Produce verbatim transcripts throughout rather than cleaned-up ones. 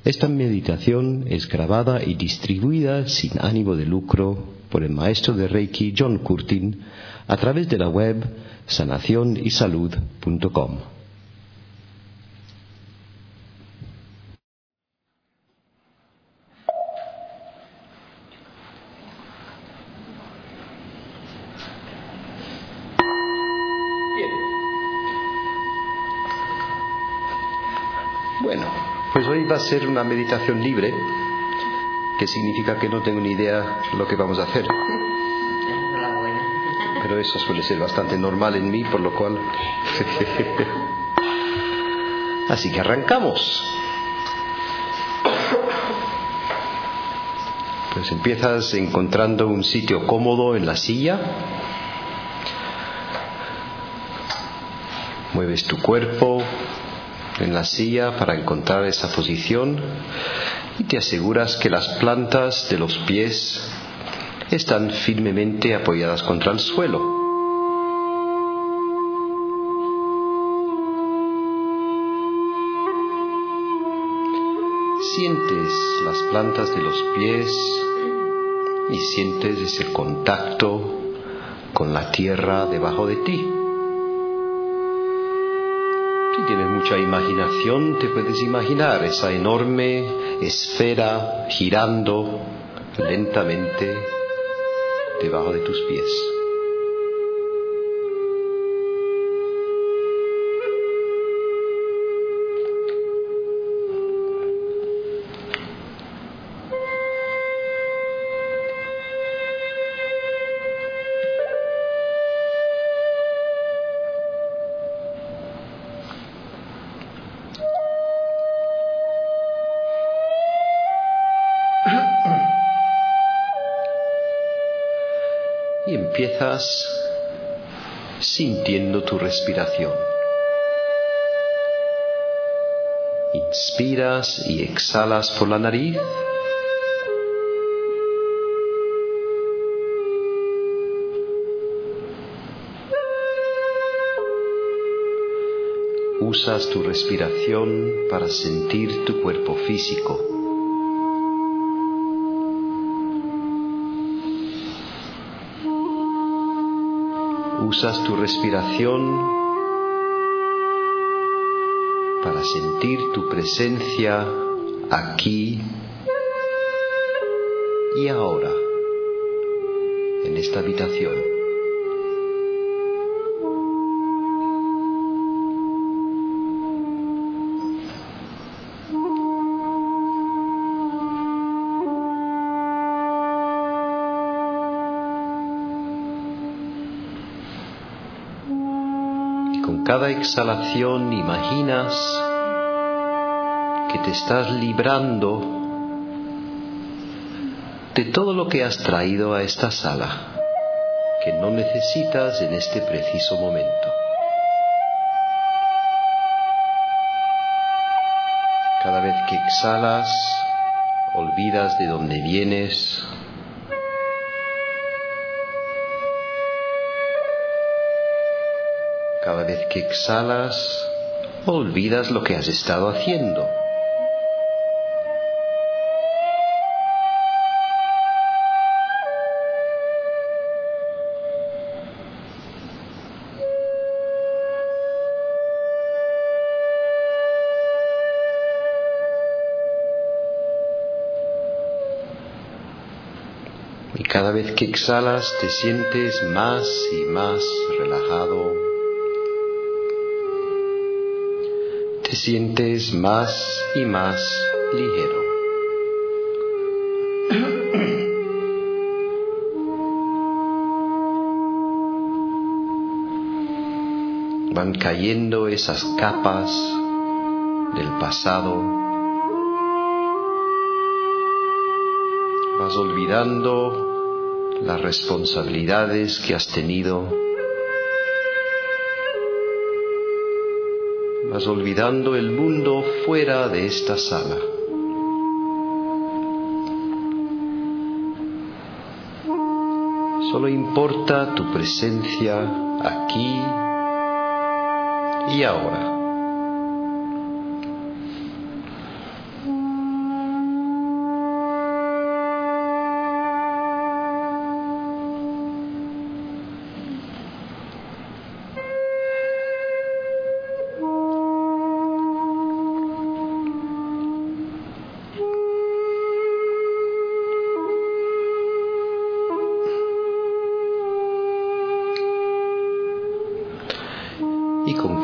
Esta meditación es grabada y distribuida sin ánimo de lucro por el maestro de Reiki John Curtin a través de la web sanación y salud punto com. Bueno, pues hoy va a ser una meditación libre, que significa que no tengo ni idea lo que vamos a hacer. Pero eso suele ser bastante normal en mí, por lo cual... Así que arrancamos. Pues empiezas encontrando un sitio cómodo en la silla. Mueves tu cuerpo en la silla para encontrar esa posición y te aseguras que las plantas de los pies están firmemente apoyadas contra el suelo. Sientes las plantas de los pies y sientes ese contacto con la tierra debajo de ti. Si tienes mucha imaginación, te puedes imaginar esa enorme esfera girando lentamente debajo de tus pies. Y empiezas sintiendo tu respiración. Inspiras y exhalas por la nariz. Usas tu respiración para sentir tu cuerpo físico. Usas tu respiración para sentir tu presencia aquí y ahora, en esta habitación. Con cada exhalación imaginas que te estás librando de todo lo que has traído a esta sala, que no necesitas en este preciso momento. Cada vez que exhalas, olvidas de dónde vienes. Cada vez que exhalas, olvidas lo que has estado haciendo. Y cada vez que exhalas, te sientes más y más relajado. Te sientes más y más ligero. Van cayendo esas capas del pasado. Vas olvidando las responsabilidades que has tenido. Vas olvidando el mundo fuera de esta sala. Solo importa tu presencia aquí y ahora.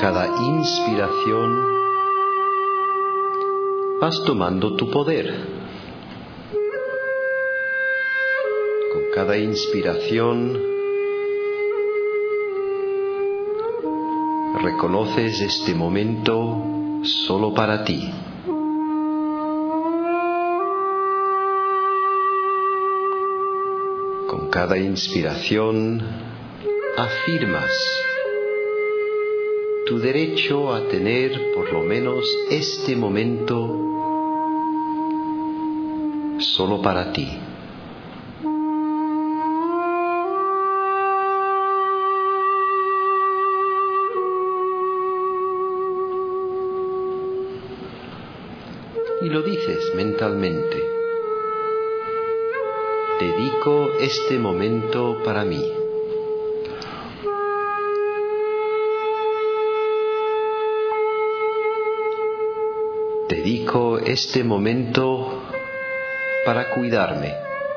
cada inspiración vas tomando tu poder. Con cada inspiración reconoces este momento solo para ti. Con cada inspiración afirmas tu derecho a tener por lo menos este momento solo para ti. Y lo dices mentalmente. Dedico este momento para mí. Dedico este momento para cuidarme.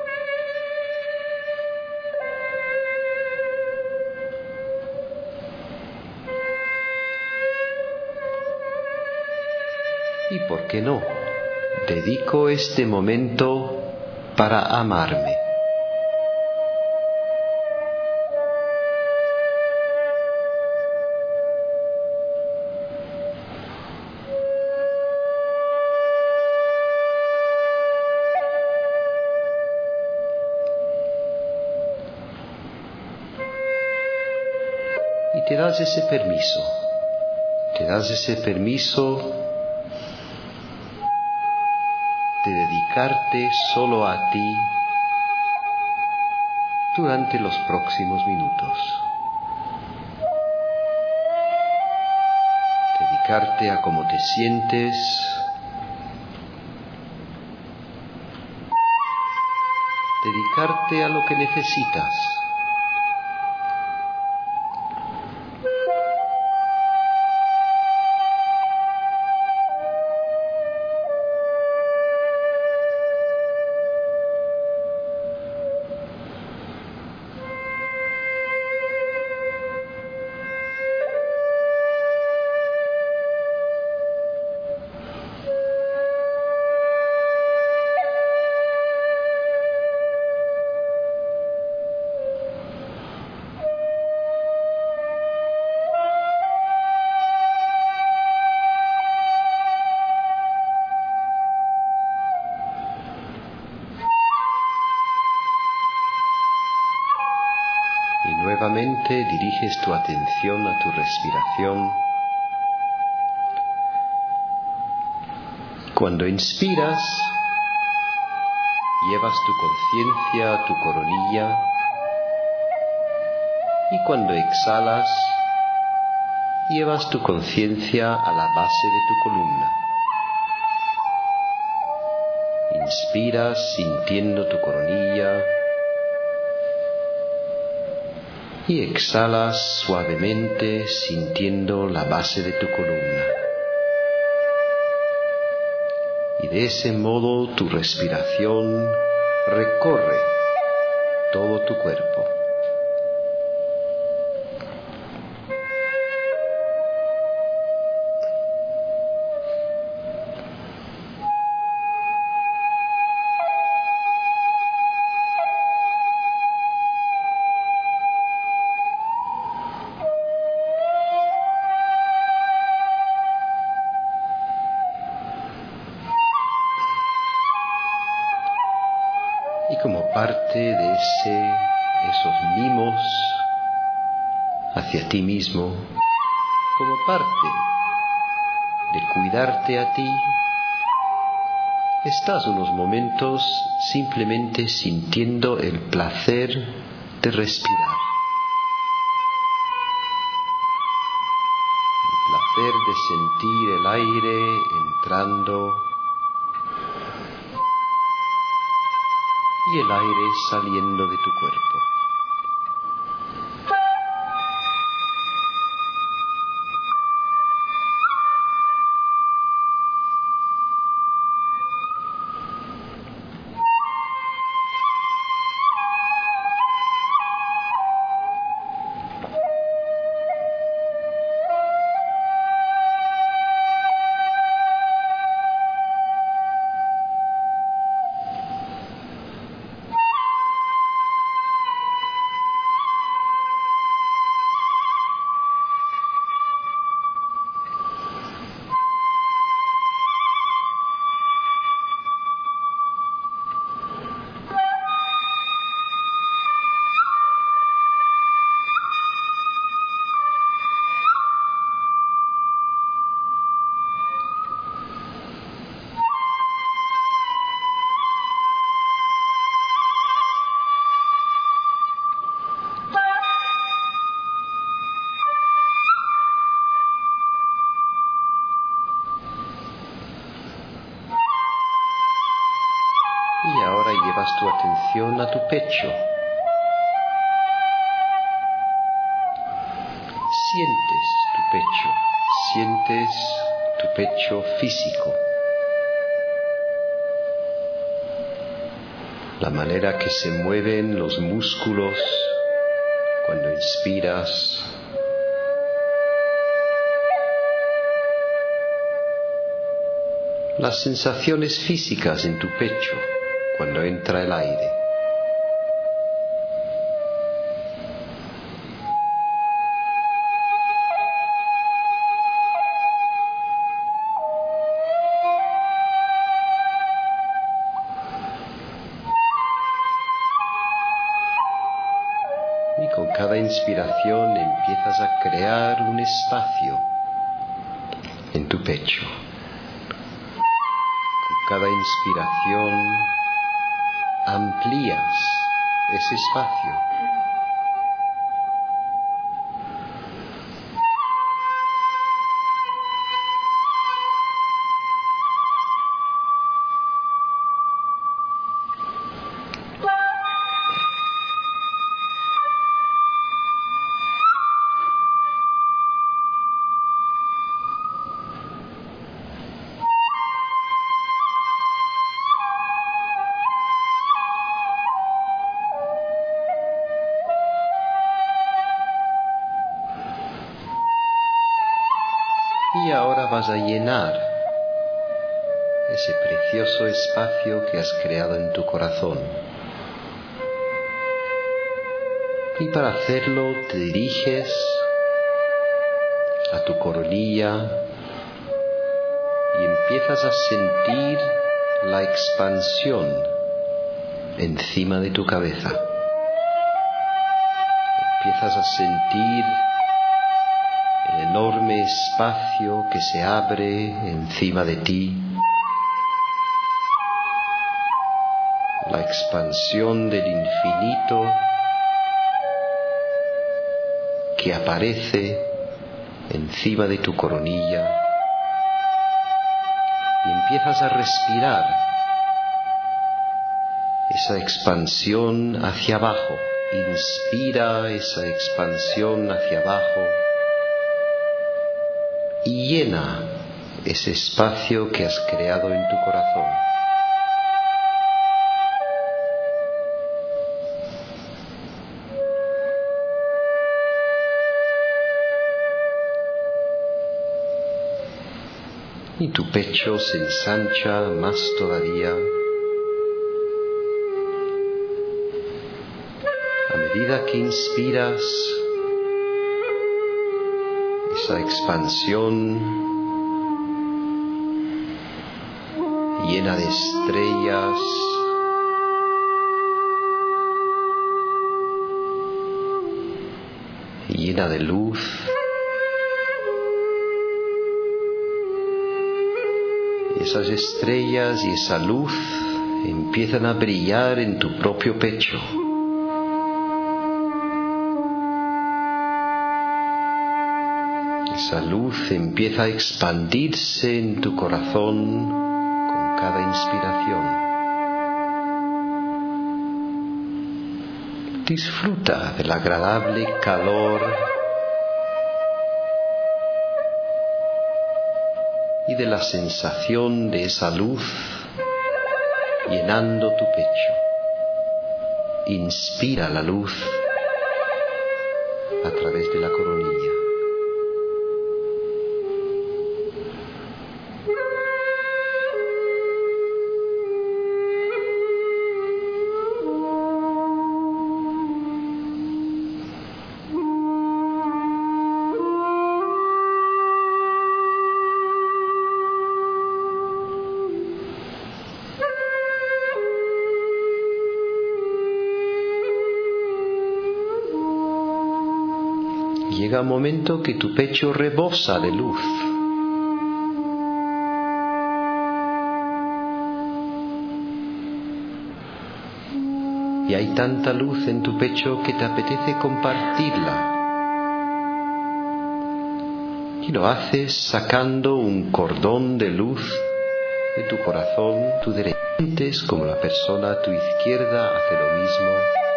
¿Y por qué no? Dedico este momento para amarme. Y te das ese permiso, te das ese permiso de dedicarte solo a ti durante los próximos minutos. Dedicarte a cómo te sientes, dedicarte a lo que necesitas. Nuevamente diriges tu atención a tu respiración. Cuando inspiras, llevas tu conciencia a tu coronilla y cuando exhalas, llevas tu conciencia a la base de tu columna. Inspiras sintiendo tu coronilla y exhalas suavemente sintiendo la base de tu columna. Y de ese modo tu respiración recorre todo tu cuerpo. Y como parte de ese, esos mimos hacia ti mismo, como parte de cuidarte a ti, estás unos momentos simplemente sintiendo el placer de respirar. El placer de sentir el aire entrando y el aire saliendo de tu cuerpo. llevas tu atención a tu pecho. Sientes tu pecho, sientes tu pecho físico. La manera que se mueven los músculos cuando inspiras. Las sensaciones físicas en tu pecho cuando entra el aire. Y con cada inspiración empiezas a crear un espacio en tu pecho. Con cada inspiración amplías ese espacio. Y ahora vas a llenar ese precioso espacio que has creado en tu corazón. Y para hacerlo te diriges a tu coronilla y empiezas a sentir la expansión encima de tu cabeza. Empiezas a sentir el enorme espacio que se abre encima de ti, la expansión del infinito que aparece encima de tu coronilla, y empiezas a respirar esa expansión hacia abajo. Inspira esa expansión hacia abajo y llena ese espacio que has creado en tu corazón. Y tu pecho se ensancha más todavía a medida que inspiras esa expansión llena de estrellas, llena de luz. Y esas estrellas y esa luz empiezan a brillar en tu propio pecho. Esa luz empieza a expandirse en tu corazón con cada inspiración. Disfruta del agradable calor y de la sensación de esa luz llenando tu pecho. Inspira la luz a través de la coronilla. Llega un momento que tu pecho rebosa de luz. Y hay tanta luz en tu pecho que te apetece compartirla. Y lo haces sacando un cordón de luz en tu corazón, tu derecha. Sientes como la persona a tu izquierda hace lo mismo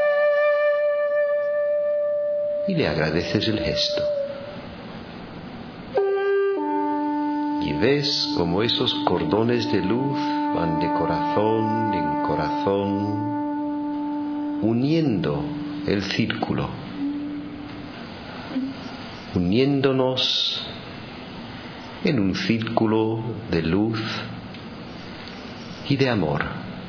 y le agradeces el gesto. Y ves como esos cordones de luz van de corazón en corazón, uniendo el círculo, uniéndonos en un círculo de luz y de amor.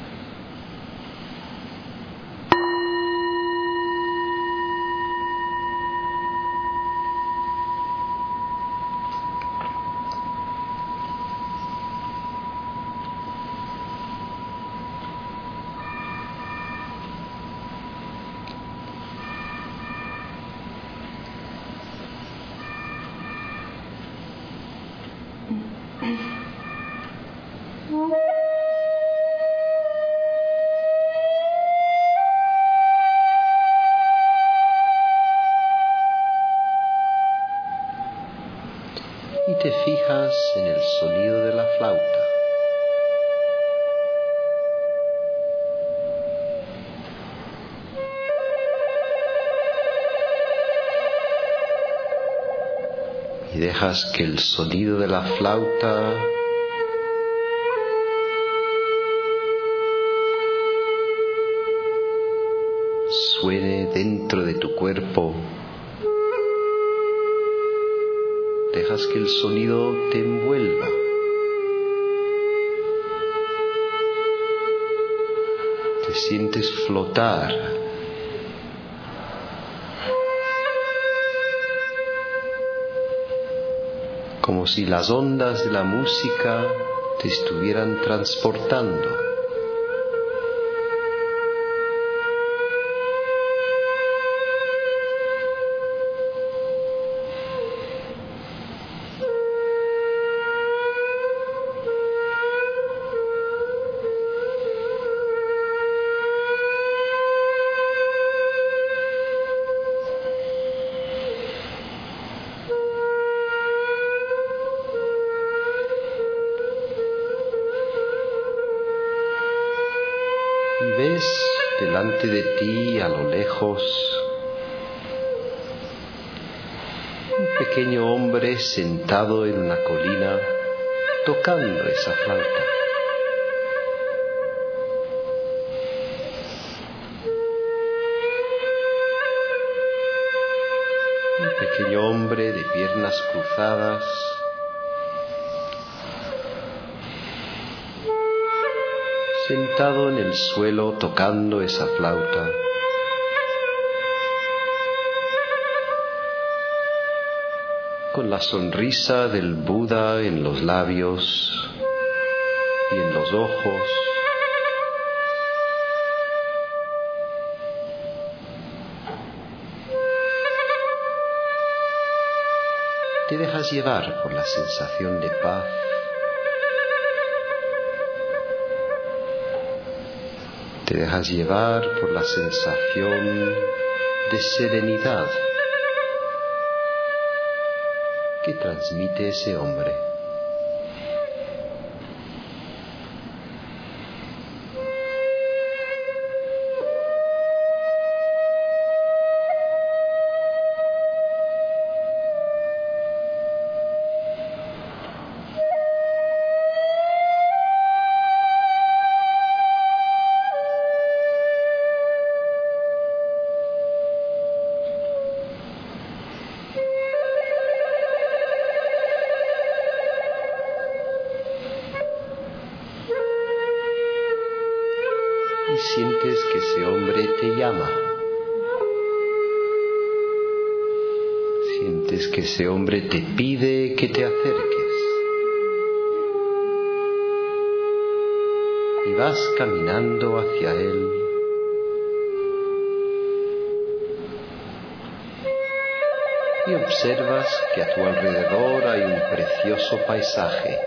Y te fijas en el sonido de la flauta. Y dejas que el sonido de la flauta suene dentro de tu cuerpo. Dejas que el sonido te envuelva. Te sientes flotar. Como si las ondas de la música te estuvieran transportando. Y ves delante de ti, a lo lejos, un pequeño hombre sentado en una colina tocando esa flauta. Un pequeño hombre de piernas cruzadas, sentado en el suelo tocando esa flauta. Con la sonrisa del Buda en los labios y en los ojos. Te dejas llevar por la sensación de paz. Te dejas llevar por la sensación de serenidad que transmite ese hombre. Y sientes que ese hombre te llama. Sientes que ese hombre te pide que te acerques. Y vas caminando hacia él. Y observas que a tu alrededor hay un precioso paisaje.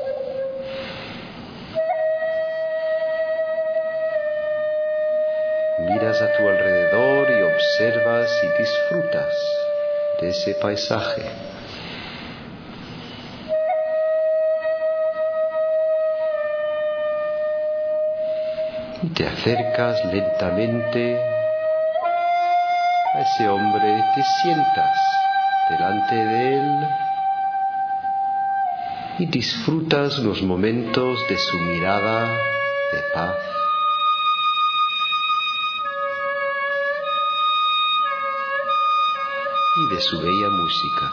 Miras a tu alrededor y observas y disfrutas de ese paisaje. Y te acercas lentamente a ese hombre, te sientas delante de él y disfrutas los momentos de su mirada de paz. Y de su bella música.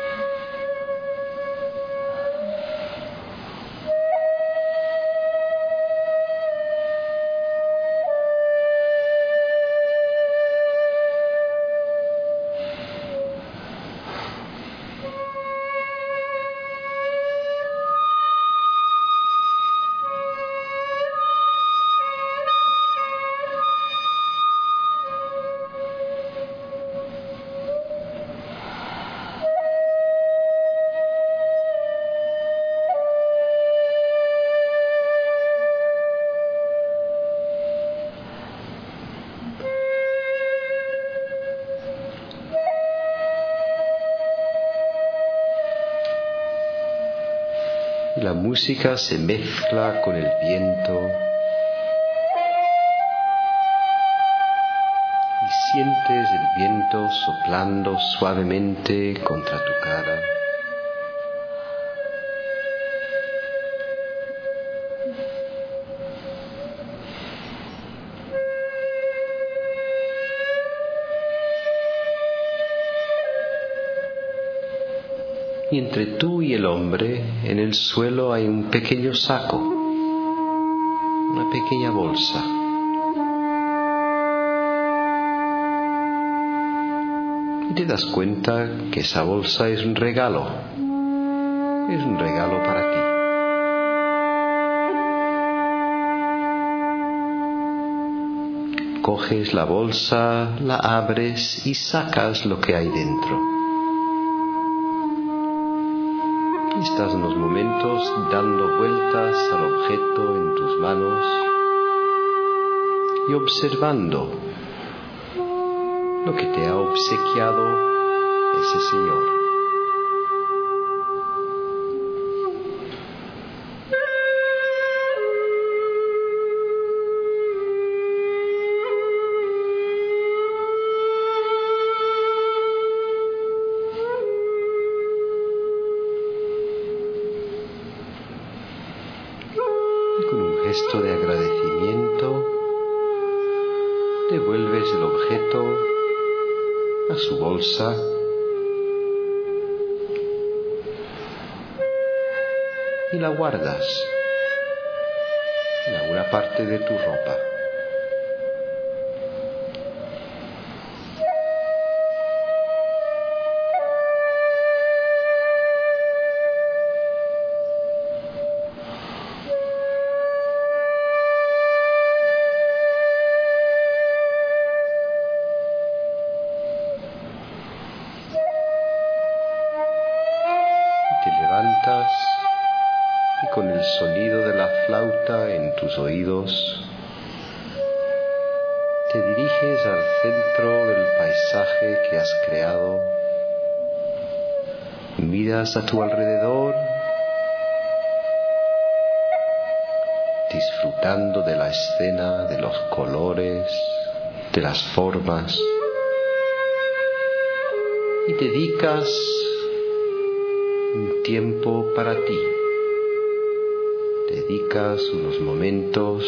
La música se mezcla con el viento y sientes el viento soplando suavemente contra tu cara. Y entre tú y el hombre, en el suelo hay un pequeño saco, una pequeña bolsa. Y te das cuenta que esa bolsa es un regalo, es un regalo para ti. Coges la bolsa, la abres y sacas lo que hay dentro. Estás unos momentos dando vueltas al objeto en tus manos y observando lo que te ha obsequiado ese Señor. Con un gesto de agradecimiento, devuelves el objeto a su bolsa y la guardas en alguna parte de tu ropa. Te levantas y con el sonido de la flauta en tus oídos te diriges al centro del paisaje que has creado. Miras a tu alrededor, disfrutando de la escena, de los colores, de las formas, y dedicas un tiempo para ti. Dedicas unos momentos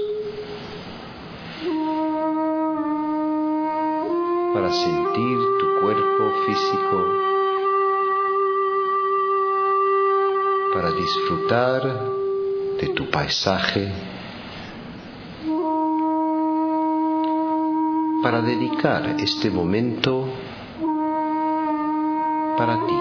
para sentir tu cuerpo físico, para disfrutar de tu paisaje, para dedicar este momento para ti.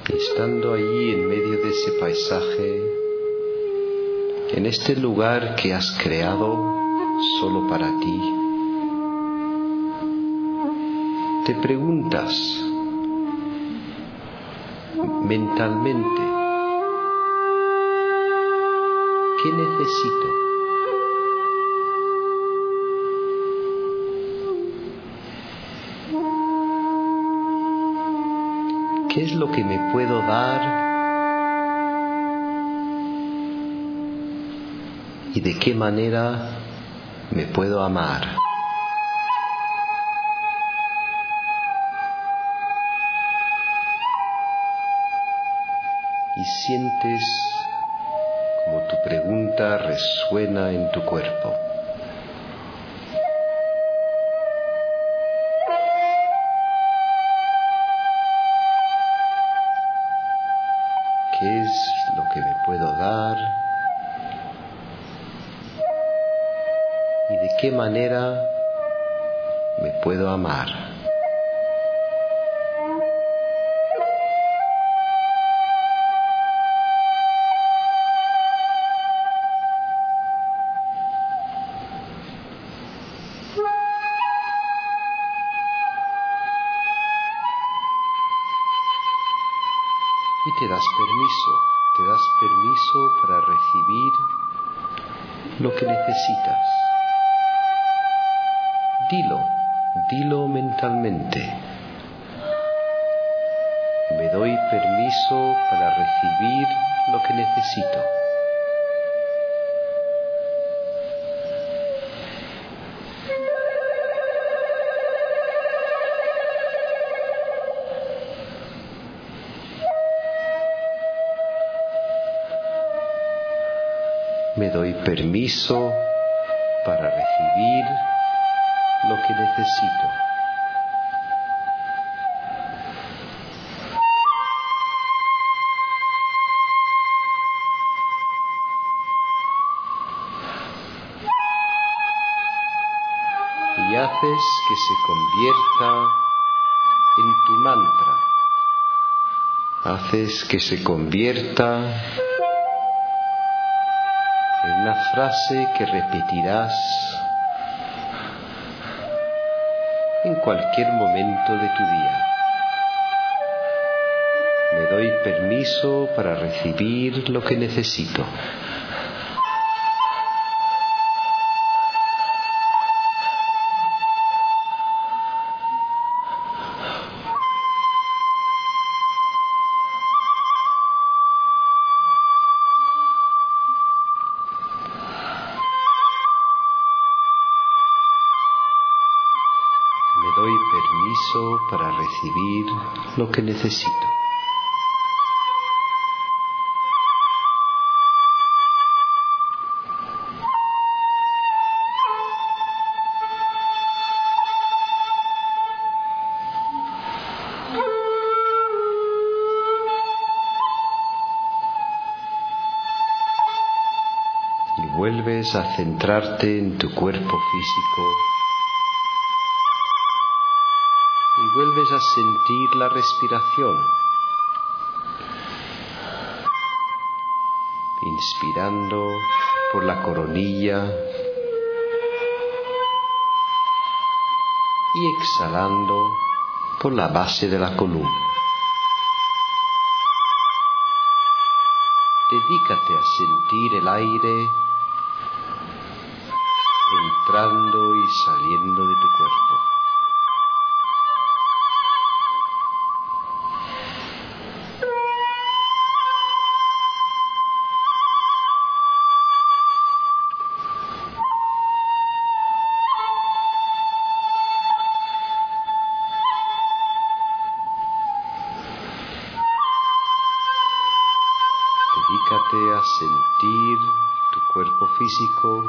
Y estando allí en medio de ese paisaje, en este lugar que has creado solo para ti, te preguntas mentalmente, ¿qué necesito? ¿Qué es lo que me puedo dar? ¿Y de qué manera me puedo amar? Y sientes como tu pregunta resuena en tu cuerpo. ¿Qué es lo que me puedo dar? ¿Y de qué manera me puedo amar? Y te das permiso, te das permiso para recibir lo que necesitas. Dilo, dilo mentalmente. Me doy permiso para recibir lo que necesito. Me doy permiso para recibir lo que necesito. Y haces que se convierta en tu mantra. Haces que se convierta en una frase que repetirás en cualquier momento de tu día. Me doy permiso para recibir lo que necesito. Me doy permiso para recibir lo que necesito. Y vuelves a centrarte en tu cuerpo físico. Y vuelves a sentir la respiración, inspirando por la coronilla y exhalando por la base de la columna. Dedícate a sentir el aire entrando y saliendo de tu cuerpo. Dedícate a sentir tu cuerpo físico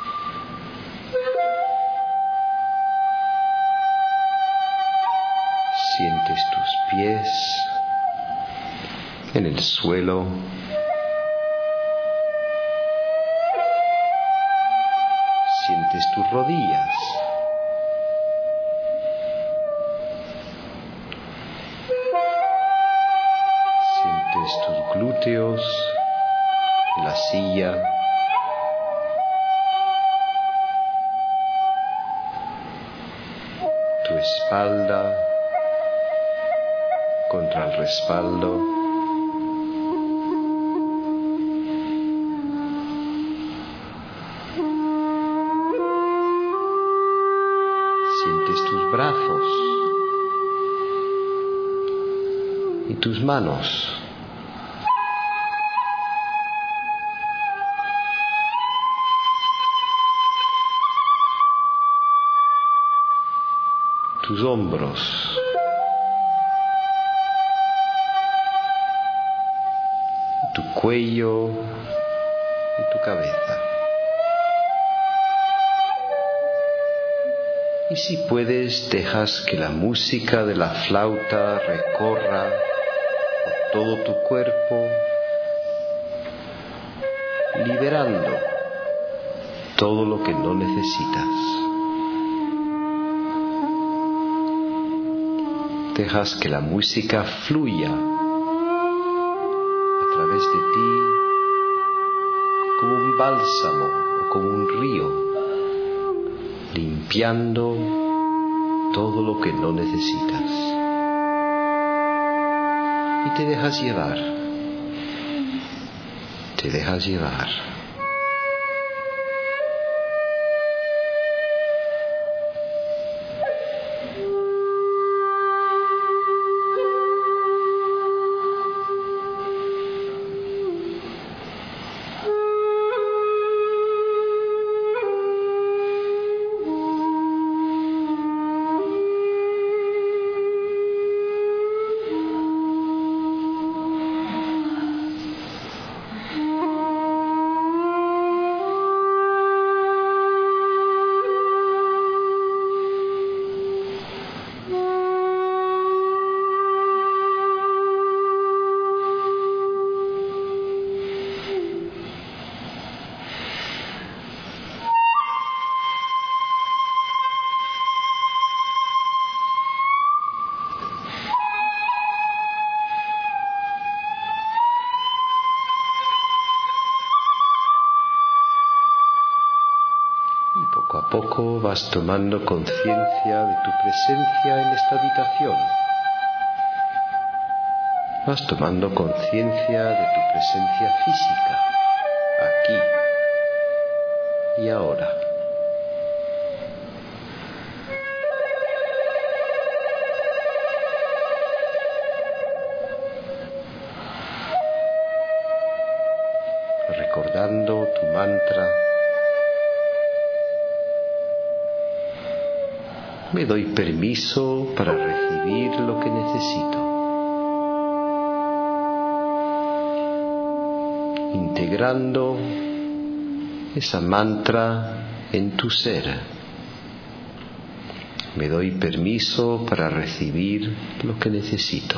sientes tus pies en el suelo, sientes tus rodillas, glúteos en la silla, tu espalda contra el respaldo. Sientes tus brazos y tus manos. Tus hombros. Tu cuello y tu cabeza. Y si puedes, dejas que la música de la flauta recorra por todo tu cuerpo, liberando todo lo que no necesitas. Dejas que la música fluya a través de ti como un bálsamo o como un río, limpiando todo lo que no necesitas. Y te dejas llevar, te dejas llevar. Poco a poco vas tomando conciencia de tu presencia en esta habitación. Vas tomando conciencia de tu presencia física, aquí y ahora. Recordando tu mantra: me doy permiso para recibir lo que necesito. Integrando esa mantra en tu ser. Me doy permiso para recibir lo que necesito.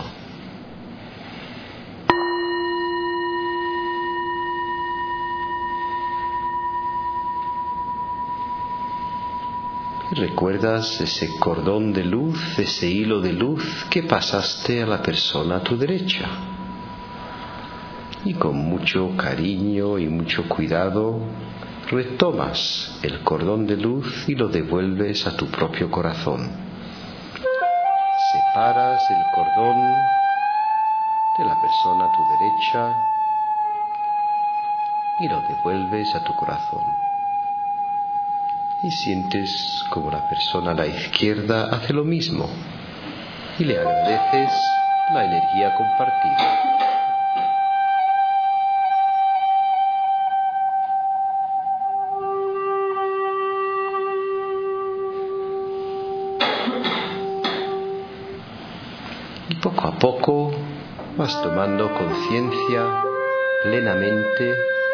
¿Recuerdas ese cordón de luz, ese hilo de luz que pasaste a la persona a tu derecha? Y con mucho cariño y mucho cuidado retomas el cordón de luz y lo devuelves a tu propio corazón. Separas el cordón de la persona a tu derecha y lo devuelves a tu corazón. Y sientes como la persona a la izquierda hace lo mismo y le agradeces la energía compartida. Y poco a poco vas tomando conciencia plenamente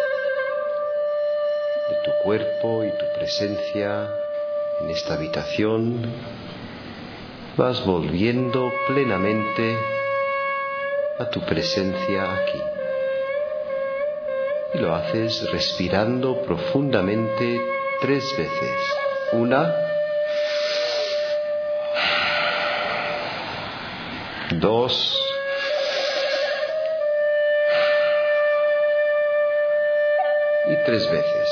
de tu cuerpo y tu presencia en esta habitación. Vas volviendo plenamente a tu presencia aquí. Y lo haces respirando profundamente tres veces. Una, dos y tres veces.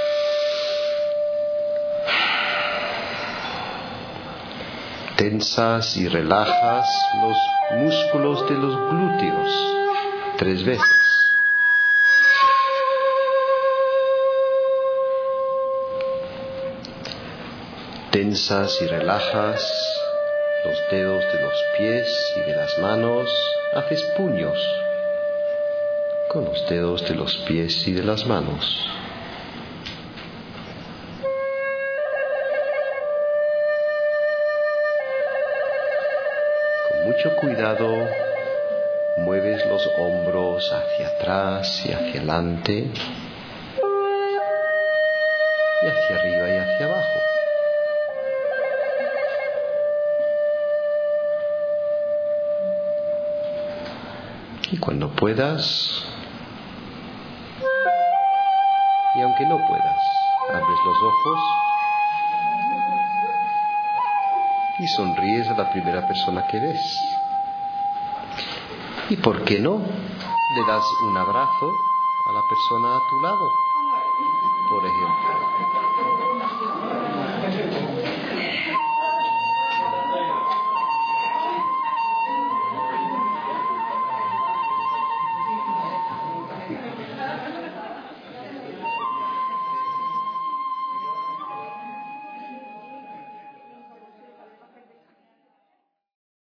Tensas y relajas los músculos de los glúteos tres veces. Tensas y relajas los dedos de los pies y de las manos. Haces puños con los dedos de los pies y de las manos. Con mucho cuidado mueves los hombros hacia atrás y hacia adelante y hacia arriba y hacia abajo. Y cuando puedas, y aunque no puedas, abres los ojos y sonríes a la primera persona que ves. ¿Y por qué no? Le das un abrazo a la persona a tu lado, por ejemplo.